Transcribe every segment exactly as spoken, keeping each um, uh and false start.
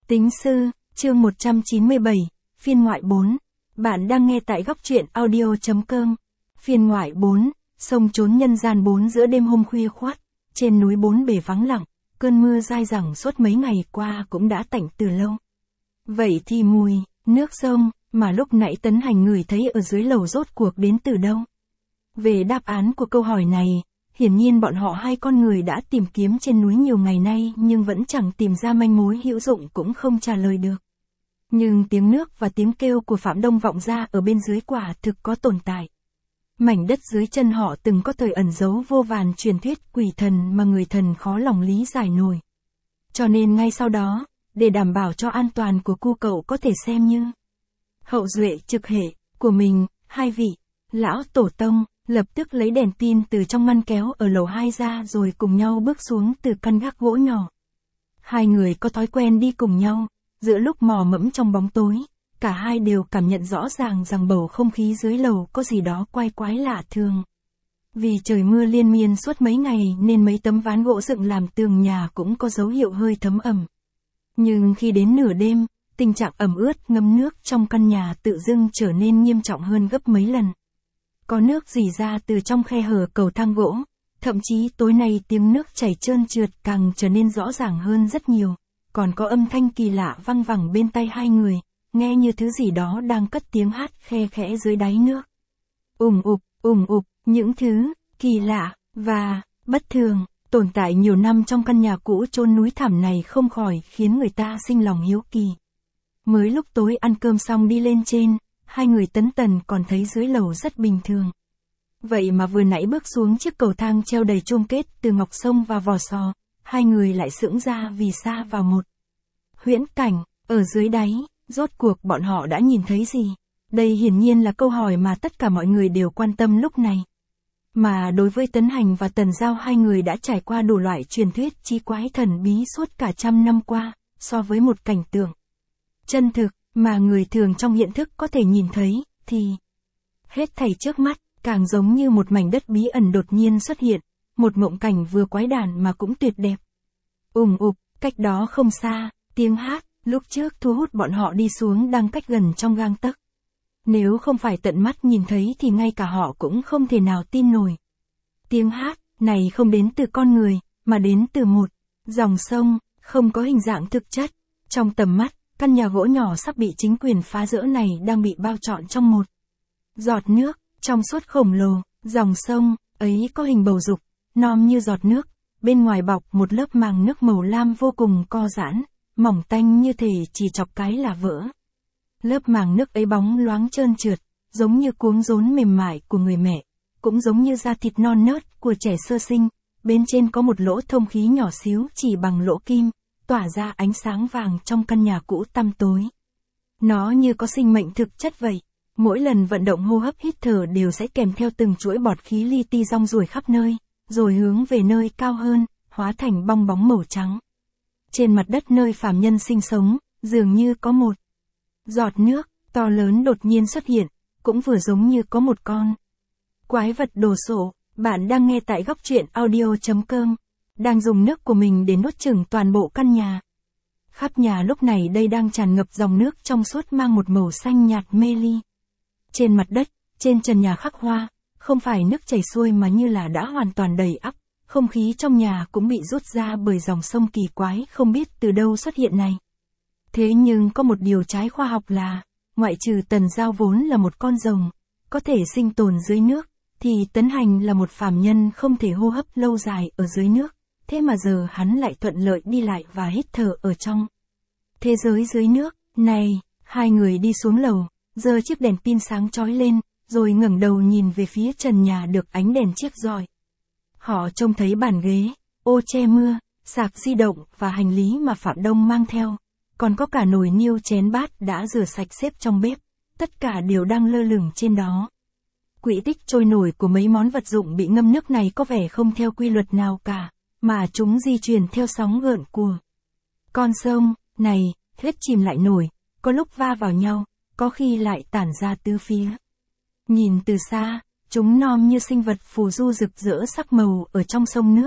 Tính sư, chương một trăm chín mươi bảy, phiên ngoại bốn. Bạn đang nghe tại góc truyện audio.com. Phiên ngoại bốn, sông trốn nhân gian bốn. Giữa đêm hôm khuya khoắt, trên núi bốn bề vắng lặng, cơn mưa dai dẳng suốt mấy ngày qua cũng đã tạnh từ lâu. Vậy thì mùi, nước sông, mà lúc nãy Tấn Hành ngửi thấy ở dưới lầu rốt cuộc đến từ đâu? Về đáp án của câu hỏi này, hiển nhiên bọn họ hai con người đã tìm kiếm trên núi nhiều ngày nay nhưng vẫn chẳng tìm ra manh mối hữu dụng, cũng không trả lời được. Nhưng tiếng nước và tiếng kêu của Phạm Đông vọng ra ở bên dưới quả thực có tồn tại. Mảnh đất dưới chân họ từng có thời ẩn giấu vô vàn truyền thuyết quỷ thần mà người thần khó lòng lý giải nổi. Cho nên ngay sau đó, để đảm bảo cho an toàn của cu cậu có thể xem như hậu duệ trực hệ của mình, hai vị lão tổ tông lập tức lấy đèn pin từ trong ngăn kéo ở lầu hai ra rồi cùng nhau bước xuống từ căn gác gỗ nhỏ. Hai người có thói quen đi cùng nhau, giữa lúc mò mẫm trong bóng tối, cả hai đều cảm nhận rõ ràng rằng bầu không khí dưới lầu có gì đó quái quái lạ thường. Vì trời mưa liên miên suốt mấy ngày nên mấy tấm ván gỗ dựng làm tường nhà cũng có dấu hiệu hơi thấm ẩm. Nhưng khi đến nửa đêm, tình trạng ẩm ướt ngâm nước trong căn nhà tự dưng trở nên nghiêm trọng hơn gấp mấy lần. Có nước rỉ ra từ trong khe hở cầu thang gỗ, thậm chí tối nay tiếng nước chảy trơn trượt càng trở nên rõ ràng hơn rất nhiều, còn có âm thanh kỳ lạ văng vẳng bên tai hai người, nghe như thứ gì đó đang cất tiếng hát khe khẽ dưới đáy nước. Ùng ục, ùng ục, những thứ kỳ lạ và bất thường tồn tại nhiều năm trong căn nhà cũ chôn núi thẳm này không khỏi khiến người ta sinh lòng hiếu kỳ. Mới lúc tối ăn cơm xong đi lên trên, hai người Tấn Tần còn thấy dưới lầu rất bình thường. Vậy mà vừa nãy bước xuống chiếc cầu thang treo đầy chuông kết từ ngọc sông và vò sò, hai người lại sững ra vì xa vào một huyễn cảnh. Ở dưới đáy, rốt cuộc bọn họ đã nhìn thấy gì? Đây hiển nhiên là câu hỏi mà tất cả mọi người đều quan tâm lúc này. Mà đối với Tấn Hành và Tần Giao, hai người đã trải qua đủ loại truyền thuyết chí quái thần bí suốt cả trăm năm qua, so với một cảnh tượng chân thực mà người thường trong hiện thức có thể nhìn thấy, thì hết thảy trước mắt, càng giống như một mảnh đất bí ẩn đột nhiên xuất hiện, một mộng cảnh vừa quái đản mà cũng tuyệt đẹp. Ùng ục, cách đó không xa, tiếng hát, lúc trước thu hút bọn họ đi xuống đang cách gần trong gang tấc. Nếu không phải tận mắt nhìn thấy thì ngay cả họ cũng không thể nào tin nổi. Tiếng hát này không đến từ con người, mà đến từ một dòng sông, không có hình dạng thực chất. Trong tầm mắt, căn nhà gỗ nhỏ sắp bị chính quyền phá rỡ này đang bị bao trọn trong một giọt nước, trong suốt khổng lồ. Dòng sông ấy có hình bầu dục, non như giọt nước, bên ngoài bọc một lớp màng nước màu lam vô cùng co giãn, mỏng tanh như thể chỉ chọc cái là vỡ. Lớp màng nước ấy bóng loáng trơn trượt, giống như cuống rốn mềm mại của người mẹ, cũng giống như da thịt non nớt của trẻ sơ sinh. Bên trên có một lỗ thông khí nhỏ xíu chỉ bằng lỗ kim, tỏa ra ánh sáng vàng trong căn nhà cũ tăm tối. Nó như có sinh mệnh thực chất vậy. Mỗi lần vận động hô hấp hít thở đều sẽ kèm theo từng chuỗi bọt khí li ti rong ruổi khắp nơi, rồi hướng về nơi cao hơn, hóa thành bong bóng màu trắng. Trên mặt đất nơi phàm nhân sinh sống, dường như có một giọt nước to lớn đột nhiên xuất hiện, cũng vừa giống như có một con quái vật đồ sộ. Bạn đang nghe tại góc truyện audio.com, đang dùng nước của mình để nuốt chửng toàn bộ căn nhà. Khắp nhà lúc này đây đang tràn ngập dòng nước trong suốt mang một màu xanh nhạt mê ly. Trên mặt đất, trên trần nhà khắc hoa, không phải nước chảy xuôi mà như là đã hoàn toàn đầy ắp. Không khí trong nhà cũng bị rút ra bởi dòng sông kỳ quái không biết từ đâu xuất hiện này. Thế nhưng có một điều trái khoa học là, ngoại trừ Tần Giao vốn là một con rồng, có thể sinh tồn dưới nước, thì Tấn Hành là một phàm nhân không thể hô hấp lâu dài ở dưới nước. Thế mà giờ hắn lại thuận lợi đi lại và hít thở ở trong thế giới dưới nước này. Hai người đi xuống lầu, giơ chiếc đèn pin sáng chói lên, rồi ngẩng đầu nhìn về phía trần nhà được ánh đèn chiếc rọi. Họ trông thấy bàn ghế, ô che mưa, sạc di động và hành lý mà Phạm Đông mang theo, còn có cả nồi niêu chén bát đã rửa sạch xếp trong bếp, tất cả đều đang lơ lửng trên đó. Quỹ tích trôi nổi của mấy món vật dụng bị ngâm nước này có vẻ không theo quy luật nào cả, mà chúng di chuyển theo sóng gợn của con sông này, hết chìm lại nổi, có lúc va vào nhau, có khi lại tản ra tứ phía. Nhìn từ xa, chúng nom như sinh vật phù du rực rỡ sắc màu ở trong sông nước,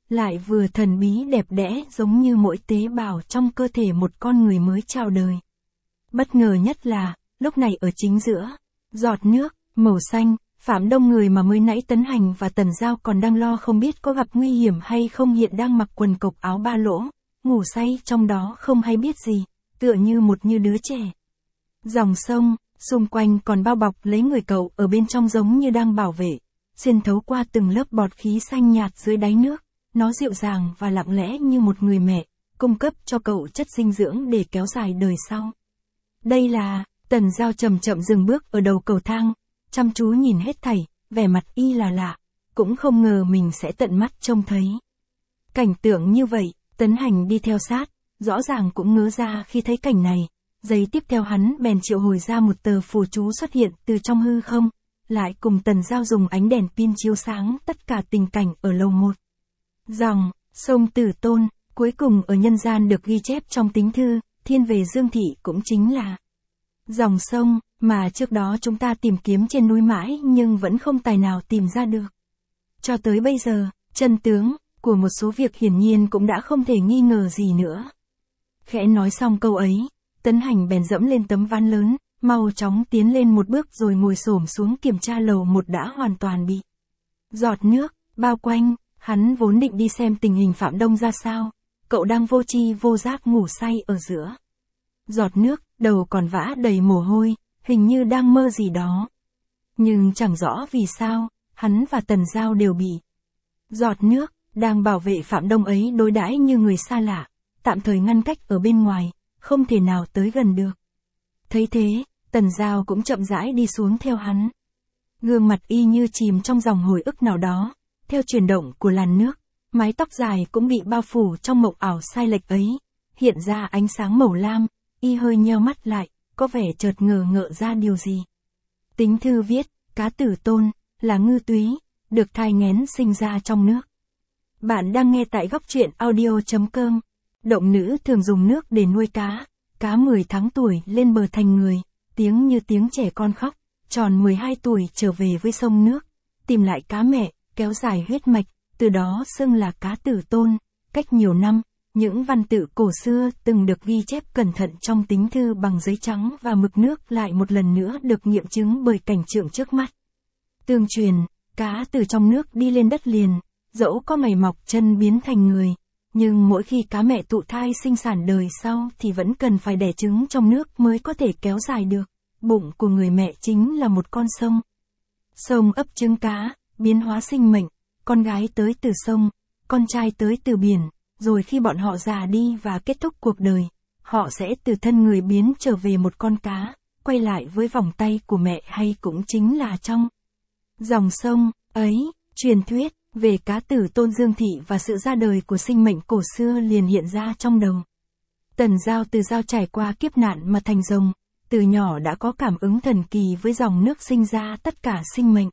lại vừa thần bí đẹp đẽ giống như mỗi tế bào trong cơ thể một con người mới chào đời. Bất ngờ nhất là, lúc này ở chính giữa, giọt nước, màu xanh, Phạm Đông người mà mới nãy Tấn Hành và Tần Giao còn đang lo không biết có gặp nguy hiểm hay không hiện đang mặc quần cộc áo ba lỗ, ngủ say trong đó không hay biết gì, tựa như một như đứa trẻ. Dòng sông, xung quanh còn bao bọc lấy người cậu ở bên trong giống như đang bảo vệ, xuyên thấu qua từng lớp bọt khí xanh nhạt dưới đáy nước, nó dịu dàng và lặng lẽ như một người mẹ, cung cấp cho cậu chất dinh dưỡng để kéo dài đời sau. Đây là, Tần Giao chậm chậm dừng bước ở đầu cầu thang, chăm chú nhìn hết thảy, vẻ mặt y là lạ, cũng không ngờ mình sẽ tận mắt trông thấy. Cảnh tượng như vậy, Tấn Hành đi theo sát, rõ ràng cũng ngớ ra khi thấy cảnh này, giây tiếp theo hắn bèn triệu hồi ra một tờ phù chú xuất hiện từ trong hư không, lại cùng Tần Giao dùng ánh đèn pin chiếu sáng tất cả tình cảnh ở lầu một. Dòng, sông Tử Tôn, cuối cùng ở nhân gian được ghi chép trong tính thư, thiên về Dương Thị cũng chính là dòng sông, mà trước đó chúng ta tìm kiếm trên núi mãi nhưng vẫn không tài nào tìm ra được. Cho tới bây giờ, chân tướng của một số việc hiển nhiên cũng đã không thể nghi ngờ gì nữa. Khẽ nói xong câu ấy, Tấn Hành bèn dẫm lên tấm ván lớn, mau chóng tiến lên một bước rồi ngồi xổm xuống kiểm tra lầu một đã hoàn toàn bị giọt nước bao quanh. Hắn vốn định đi xem tình hình Phạm Đông ra sao, cậu đang vô tri vô giác ngủ say ở giữa giọt nước, đầu còn vã đầy mồ hôi, hình như đang mơ gì đó. Nhưng chẳng rõ vì sao, hắn và Tần Giao đều bị giọt nước đang bảo vệ Phạm Đông ấy đối đãi như người xa lạ, tạm thời ngăn cách ở bên ngoài, không thể nào tới gần được. Thấy thế, Tần Giao cũng chậm rãi đi xuống theo hắn. Gương mặt y như chìm trong dòng hồi ức nào đó, theo chuyển động của làn nước, mái tóc dài cũng bị bao phủ trong mộng ảo sai lệch ấy, hiện ra ánh sáng màu lam, y hơi nheo mắt lại, có vẻ chợt ngờ ngợ ra điều gì. Tính thư viết, cá Tử Tôn, là ngư túy, được thai nghén sinh ra trong nước. Bạn đang nghe tại góc truyện audio chấm com. Động nữ thường dùng nước để nuôi cá, cá mười tháng tuổi lên bờ thành người, tiếng như tiếng trẻ con khóc, tròn mười hai tuổi trở về với sông nước, tìm lại cá mẹ, kéo dài huyết mạch, từ đó xưng là cá Tử Tôn. Cách nhiều năm, những văn tự cổ xưa từng được ghi chép cẩn thận trong tính thư bằng giấy trắng và mực nước lại một lần nữa được nghiệm chứng bởi cảnh tượng trước mắt. Tương truyền, cá từ trong nước đi lên đất liền, dẫu có mày mọc chân biến thành người, nhưng mỗi khi cá mẹ thụ thai sinh sản đời sau thì vẫn cần phải đẻ trứng trong nước mới có thể kéo dài được. Bụng của người mẹ chính là một con sông. Sông ấp trứng cá, biến hóa sinh mệnh, con gái tới từ sông, con trai tới từ biển, rồi khi bọn họ già đi và kết thúc cuộc đời, họ sẽ từ thân người biến trở về một con cá, quay lại với vòng tay của mẹ hay cũng chính là trong dòng sông ấy. Truyền thuyết về cá Tử Tôn Dương Thị và sự ra đời của sinh mệnh cổ xưa liền hiện ra trong đầu. Tần Giao từ Giao trải qua kiếp nạn mà thành rồng, từ nhỏ đã có cảm ứng thần kỳ với dòng nước sinh ra tất cả sinh mệnh.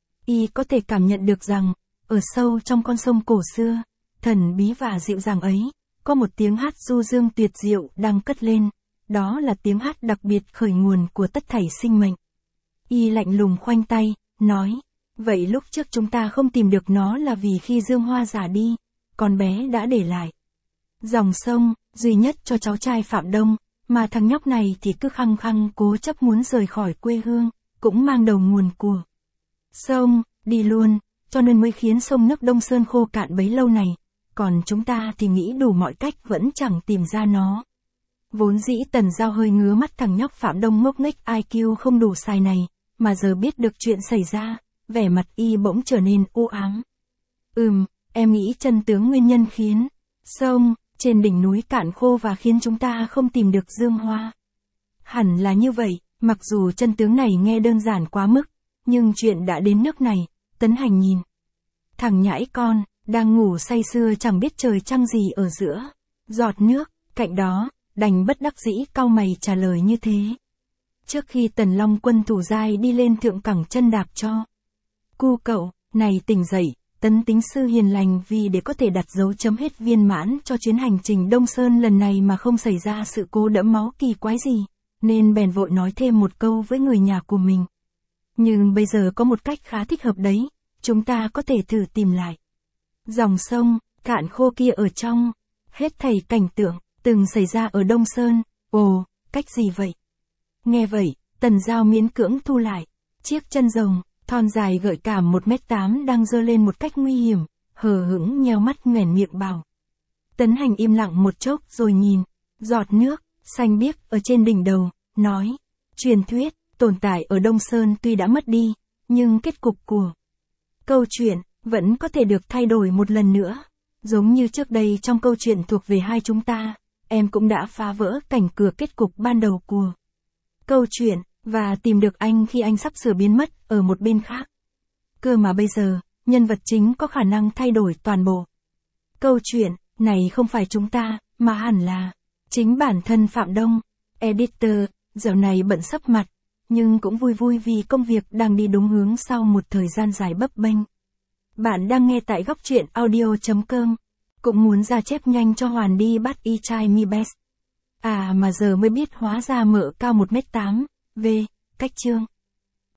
Y có thể cảm nhận được rằng, ở sâu trong con sông cổ xưa, thần bí và dịu dàng ấy, có một tiếng hát du dương tuyệt diệu đang cất lên, đó là tiếng hát đặc biệt khởi nguồn của tất thảy sinh mệnh. Y lạnh lùng khoanh tay, nói, vậy lúc trước chúng ta không tìm được nó là vì khi Dương Hoa già đi, con bé đã để lại dòng sông, duy nhất cho cháu trai Phạm Đông, mà thằng nhóc này thì cứ khăng khăng cố chấp muốn rời khỏi quê hương, cũng mang đầu nguồn của sông, đi luôn, cho nên mới khiến sông nước Đông Sơn khô cạn bấy lâu này, còn chúng ta thì nghĩ đủ mọi cách vẫn chẳng tìm ra nó. Vốn dĩ Tần Giao hơi ngứa mắt thằng nhóc Phạm Đông ngốc nghếch i kiu không đủ xài này, mà giờ biết được chuyện xảy ra, vẻ mặt y bỗng trở nên u ám. Ừm, em nghĩ chân tướng nguyên nhân khiến sông trên đỉnh núi cạn khô và khiến chúng ta không tìm được Dương Hoa. Hẳn là như vậy, mặc dù chân tướng này nghe đơn giản quá mức, nhưng chuyện đã đến nước này. Tấn Hành nhìn thằng nhãi con đang ngủ say sưa chẳng biết trời trăng gì ở giữa giọt nước cạnh đó, đành bất đắc dĩ cau mày trả lời như thế. Trước khi Tần Long Quân thủ giai đi lên thượng cẳng chân đạp cho cu cậu này tỉnh dậy, Tấn tính sư hiền lành vì để có thể đặt dấu chấm hết viên mãn cho chuyến hành trình Đông Sơn lần này mà không xảy ra sự cố đẫm máu kỳ quái gì, nên bèn vội nói thêm một câu với người nhà của mình. Nhưng bây giờ có một cách khá thích hợp đấy, chúng ta có thể thử tìm lại dòng sông, cạn khô kia ở trong. Hết thảy cảnh tượng, từng xảy ra ở Đông Sơn. Ồ, cách gì vậy? Nghe vậy, Tần Giao miễn cưỡng thu lại. Chiếc chân rồng, thon dài gợi cảm một mét tám đang giơ lên một cách nguy hiểm, hờ hững nheo mắt nhoẻn miệng bảo. Tấn Hành im lặng một chốc rồi nhìn, giọt nước, xanh biếc ở trên đỉnh đầu, nói. Truyền thuyết, tồn tại ở Đông Sơn tuy đã mất đi, nhưng kết cục của câu chuyện, vẫn có thể được thay đổi một lần nữa. Giống như trước đây trong câu chuyện thuộc về hai chúng ta, em cũng đã phá vỡ cảnh cửa kết cục ban đầu của câu chuyện, và tìm được anh khi anh sắp sửa biến mất ở một bên khác. Cơ mà bây giờ, nhân vật chính có khả năng thay đổi toàn bộ câu chuyện, này không phải chúng ta, mà hẳn là chính bản thân Phạm Đông. Editor, dạo này bận sấp mặt, nhưng cũng vui vui vì công việc đang đi đúng hướng sau một thời gian dài bấp bênh. Bạn đang nghe tại góc truyện audio chấm com. Cũng muốn ra chép nhanh cho Hoàn đi bắt y trai mi best. À mà giờ mới biết hóa ra mợ cao một mét tám. V. Cách chương.